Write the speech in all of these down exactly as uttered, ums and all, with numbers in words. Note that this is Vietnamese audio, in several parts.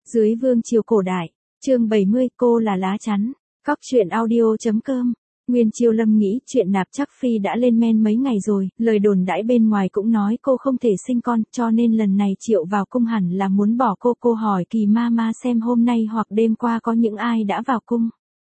Dưới vương triều cổ đại, chương bảy mươi, cô là lá chắn. Cóc truyện audio.com. Nguyên Chiêu Lâm nghĩ chuyện nạp chắc phi đã lên men mấy ngày rồi, lời đồn đãi bên ngoài cũng nói cô không thể sinh con, cho nên lần này Triệu vào cung hẳn là muốn bỏ cô. Cô hỏi Kỳ ma ma xem hôm nay hoặc đêm qua có những ai đã vào cung.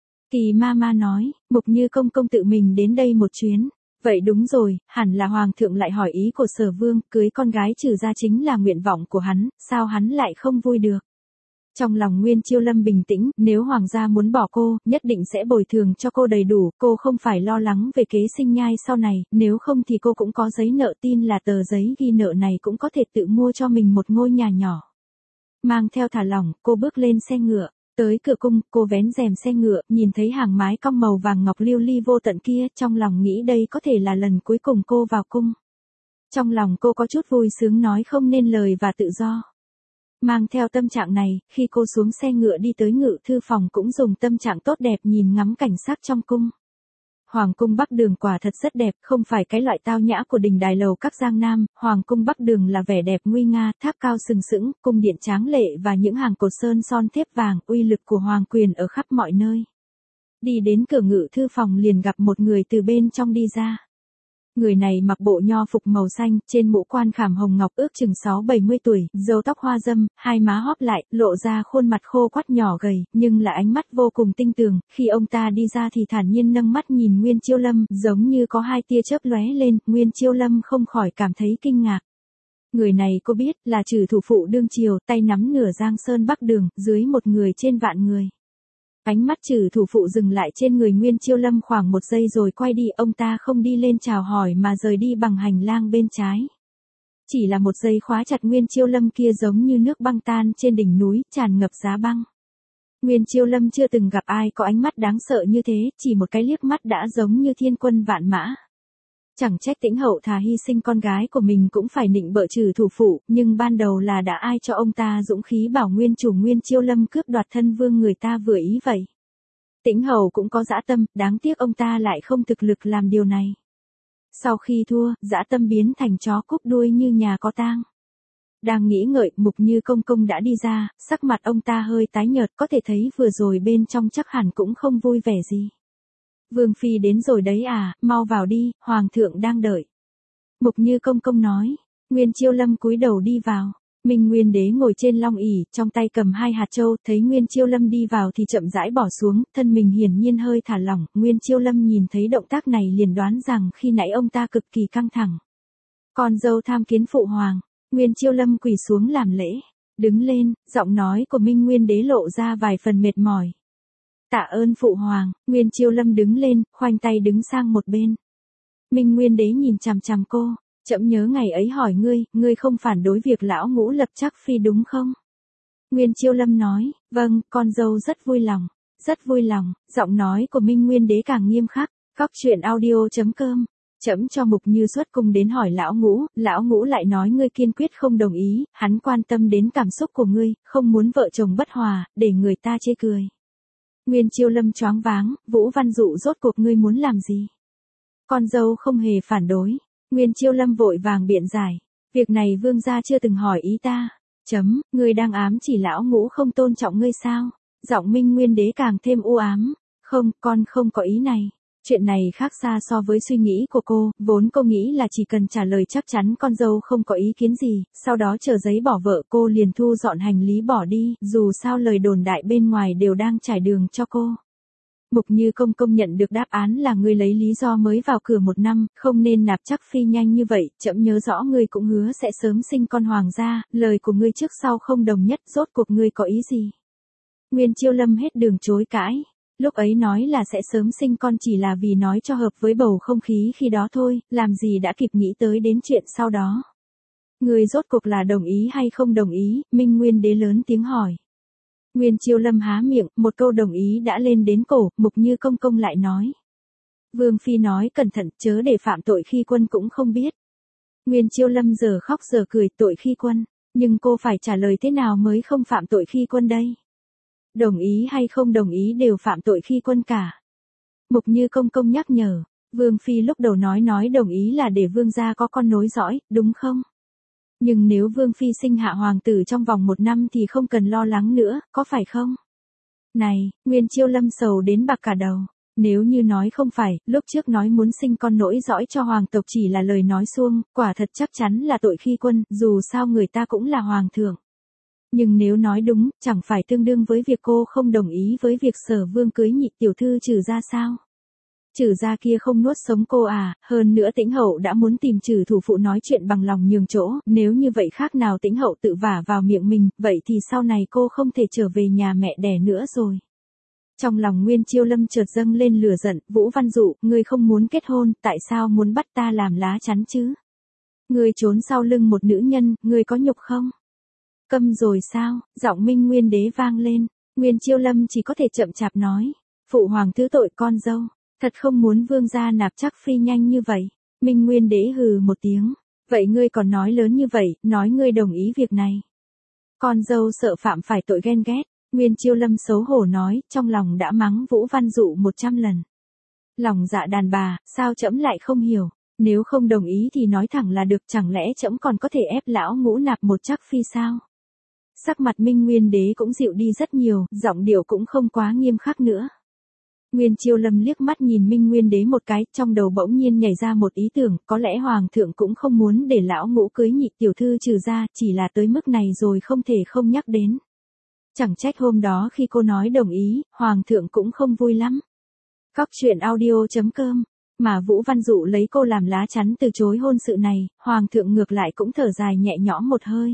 Kỳ ma ma nói, Mục Như công công tự mình đến đây một chuyến. Vậy đúng rồi, hẳn là hoàng thượng lại hỏi ý của Sở Vương, cưới con gái Trừ ra chính là nguyện vọng của hắn, sao hắn lại không vui được. Trong lòng Nguyên Chiêu Lâm bình tĩnh, nếu hoàng gia muốn bỏ cô, nhất định sẽ bồi thường cho cô đầy đủ, cô không phải lo lắng về kế sinh nhai sau này, nếu không thì cô cũng có giấy nợ, tin là tờ giấy ghi nợ này cũng có thể tự mua cho mình một ngôi nhà nhỏ. Mang theo thả lỏng, cô bước lên xe ngựa, tới cửa cung, cô vén rèm xe ngựa, nhìn thấy hàng mái cong màu vàng ngọc lưu ly vô tận kia, trong lòng nghĩ đây có thể là lần cuối cùng cô vào cung. Trong lòng cô có chút vui sướng nói không nên lời và tự do. Mang theo tâm trạng này, khi cô xuống xe ngựa đi tới ngự thư phòng cũng dùng tâm trạng tốt đẹp nhìn ngắm cảnh sắc trong cung. Hoàng cung Bắc Đường quả thật rất đẹp, không phải cái loại tao nhã của đình đài lầu các giang nam, Hoàng cung Bắc Đường là vẻ đẹp nguy nga, tháp cao sừng sững, cung điện tráng lệ và những hàng cột sơn son thép vàng, uy lực của hoàng quyền ở khắp mọi nơi. Đi đến cửa ngự thư phòng liền gặp một người từ bên trong đi ra. Người này mặc bộ nho phục màu xanh, trên mũ quan khảm hồng ngọc ước chừng sáu bảy mươi tuổi, râu tóc hoa dâm, hai má hóp lại, lộ ra khuôn mặt khô quắt nhỏ gầy, nhưng là ánh mắt vô cùng tinh tường, khi ông ta đi ra thì thản nhiên nâng mắt nhìn Nguyên Chiêu Lâm, giống như có hai tia chớp lóe lên, Nguyên Chiêu Lâm không khỏi cảm thấy kinh ngạc. Người này cô biết, là Trừ thủ phụ đương triều, tay nắm nửa giang sơn Bắc Đường, dưới một người trên vạn người. Ánh mắt Trừ thủ phụ dừng lại trên người Nguyên Chiêu Lâm khoảng một giây rồi quay đi, ông ta không đi lên chào hỏi mà rời đi bằng hành lang bên trái. Chỉ là một giây khóa chặt Nguyên Chiêu Lâm kia giống như nước băng tan trên đỉnh núi, tràn ngập giá băng. Nguyên Chiêu Lâm chưa từng gặp ai có ánh mắt đáng sợ như thế, chỉ một cái liếc mắt đã giống như thiên quân vạn mã. Chẳng trách Tĩnh Hậu thà hy sinh con gái của mình cũng phải nịnh bợ Trừ thủ phụ, nhưng ban đầu là đã ai cho ông ta dũng khí bảo nguyên chủ Nguyên Chiêu Lâm cướp đoạt thân vương người ta vừa ý vậy. Tĩnh Hậu cũng có dã tâm, đáng tiếc ông ta lại không thực lực làm điều này. Sau khi thua, dã tâm biến thành chó cúp đuôi như nhà có tang. Đang nghĩ ngợi, Mục Như công công đã đi ra, sắc mặt ông ta hơi tái nhợt, có thể thấy vừa rồi bên trong chắc hẳn cũng không vui vẻ gì. Vương phi đến rồi đấy à, mau vào đi, hoàng thượng đang đợi. Mục Như công công nói. Nguyên Chiêu Lâm cúi đầu đi vào. Minh Nguyên đế ngồi trên long ỷ, trong tay cầm hai hạt châu, thấy Nguyên Chiêu Lâm đi vào thì chậm rãi bỏ xuống, thân mình hiển nhiên hơi thả lỏng. Nguyên Chiêu Lâm nhìn thấy động tác này liền đoán rằng khi nãy ông ta cực kỳ căng thẳng. Con dâu tham kiến phụ hoàng. Nguyên Chiêu Lâm quỳ xuống làm lễ. Đứng lên, giọng nói của Minh Nguyên đế lộ ra vài phần mệt mỏi. Tạ ơn phụ hoàng. Nguyên Chiêu Lâm đứng lên, khoanh tay đứng sang một bên. Minh Nguyên đế nhìn chằm chằm cô, chậm nhớ ngày ấy hỏi ngươi, ngươi không phản đối việc lão Ngũ lập chắc phi đúng không? Nguyên Chiêu Lâm nói, vâng, con dâu rất vui lòng, rất vui lòng, giọng nói của Minh Nguyên đế càng nghiêm khắc. Cóc truyện audio.com. Chấm cho Mục Như xuất cung đến hỏi lão Ngũ, lão Ngũ lại nói ngươi kiên quyết không đồng ý, hắn quan tâm đến cảm xúc của ngươi, không muốn vợ chồng bất hòa, để người ta chê cười. Nguyên Chiêu Lâm choáng váng, Vũ Văn Dụ rốt cuộc ngươi muốn làm gì? Con dâu không hề phản đối. Nguyên Chiêu Lâm vội vàng biện giải. Việc này vương gia chưa từng hỏi ý ta. Chấm, ngươi đang ám chỉ lão Ngũ không tôn trọng ngươi sao? Giọng Minh Nguyên đế càng thêm u ám. Không, con không có ý này. Chuyện này khác xa so với suy nghĩ của cô, vốn cô nghĩ là chỉ cần trả lời chắc chắn con dâu không có ý kiến gì, sau đó chờ giấy bỏ vợ cô liền thu dọn hành lý bỏ đi, dù sao lời đồn đại bên ngoài đều đang trải đường cho cô. Mục Như công công nhận được đáp án là ngươi lấy lý do mới vào cửa một năm, không nên nạp chắc phi nhanh như vậy, chậm nhớ rõ ngươi cũng hứa sẽ sớm sinh con hoàng gia, lời của ngươi trước sau không đồng nhất, rốt cuộc ngươi có ý gì? Nguyên Chiêu Lâm hết đường chối cãi. Lúc ấy nói là sẽ sớm sinh con chỉ là vì nói cho hợp với bầu không khí khi đó thôi, làm gì đã kịp nghĩ tới đến chuyện sau đó. Người rốt cuộc là đồng ý hay không đồng ý, Minh Nguyên đế lớn tiếng hỏi. Nguyên Chiêu Lâm há miệng, một câu đồng ý đã lên đến cổ, Mục Như công công lại nói. Vương phi nói cẩn thận, chớ để phạm tội khi quân cũng không biết. Nguyên Chiêu Lâm giờ khóc giờ cười, tội khi quân, nhưng cô phải trả lời thế nào mới không phạm tội khi quân đây? Đồng ý hay không đồng ý đều phạm tội khi quân cả. Mục Như công công nhắc nhở, Vương phi lúc đầu nói nói đồng ý là để vương gia có con nối dõi, đúng không? Nhưng nếu Vương Phi sinh hạ hoàng tử trong vòng một năm thì không cần lo lắng nữa, có phải không? Này, Nguyên Chiêu Lâm sầu đến bạc cả đầu. Nếu như nói không phải, lúc trước nói muốn sinh con nối dõi cho hoàng tộc chỉ là lời nói suông, quả thật chắc chắn là tội khi quân, dù sao người ta cũng là hoàng thượng. Nhưng nếu nói đúng, chẳng phải tương đương với việc cô không đồng ý với việc Sở Vương cưới nhị tiểu thư Trừ gia sao? Trừ gia kia không nuốt sống cô à, hơn nữa Tĩnh Hậu đã muốn tìm Trừ thủ phụ nói chuyện bằng lòng nhường chỗ, nếu như vậy khác nào Tĩnh Hậu tự vả vào miệng mình, vậy thì sau này cô không thể trở về nhà mẹ đẻ nữa rồi. Trong lòng Nguyên Chiêu Lâm chợt dâng lên lửa giận, Vũ Văn Dụ, ngươi không muốn kết hôn, tại sao muốn bắt ta làm lá chắn chứ? Ngươi trốn sau lưng một nữ nhân, ngươi có nhục không? Câm rồi sao? Giọng Minh Nguyên Đế vang lên, Nguyên Chiêu Lâm chỉ có thể chậm chạp nói, phụ hoàng thứ tội con dâu, thật không muốn vương gia nạp Trác Phi nhanh như vậy. Minh Nguyên Đế hừ một tiếng, vậy ngươi còn nói lớn như vậy, nói ngươi đồng ý việc này. Con dâu sợ phạm phải tội ghen ghét. Nguyên Chiêu Lâm xấu hổ nói, trong lòng đã mắng Vũ Văn Dụ một trăm lần. Lòng dạ đàn bà, sao trẫm lại không hiểu, nếu không đồng ý thì nói thẳng là được, chẳng lẽ trẫm còn có thể ép lão ngũ nạp một Trác Phi sao? Sắc mặt Minh Nguyên Đế cũng dịu đi rất nhiều, giọng điệu cũng không quá nghiêm khắc nữa. Nguyên Chiêu Lâm liếc mắt nhìn Minh Nguyên Đế một cái, trong đầu bỗng nhiên nhảy ra một ý tưởng, có lẽ hoàng thượng cũng không muốn để lão ngũ cưới nhị tiểu thư Trừ gia, chỉ là tới mức này rồi không thể không nhắc đến. Chẳng trách hôm đó khi cô nói đồng ý, hoàng thượng cũng không vui lắm. Cóc truyện audio chấm com, mà Vũ Văn Dụ lấy cô làm lá chắn từ chối hôn sự này, hoàng thượng ngược lại cũng thở dài nhẹ nhõm một hơi.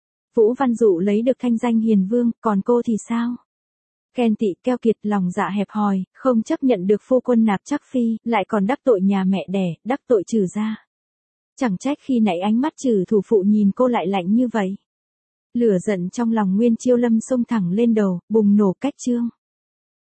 Vũ Văn Dụ lấy được thanh danh hiền vương, còn cô thì sao? Ghen tị keo kiệt, lòng dạ hẹp hòi, không chấp nhận được phu quân nạp Trác Phi, lại còn đắc tội nhà mẹ đẻ, đắc tội Trừ gia. Chẳng trách khi nãy ánh mắt Trừ thủ phụ nhìn cô lại lạnh như vậy. Lửa giận trong lòng Nguyên Chiêu Lâm xông thẳng lên đầu, bùng nổ cách trương.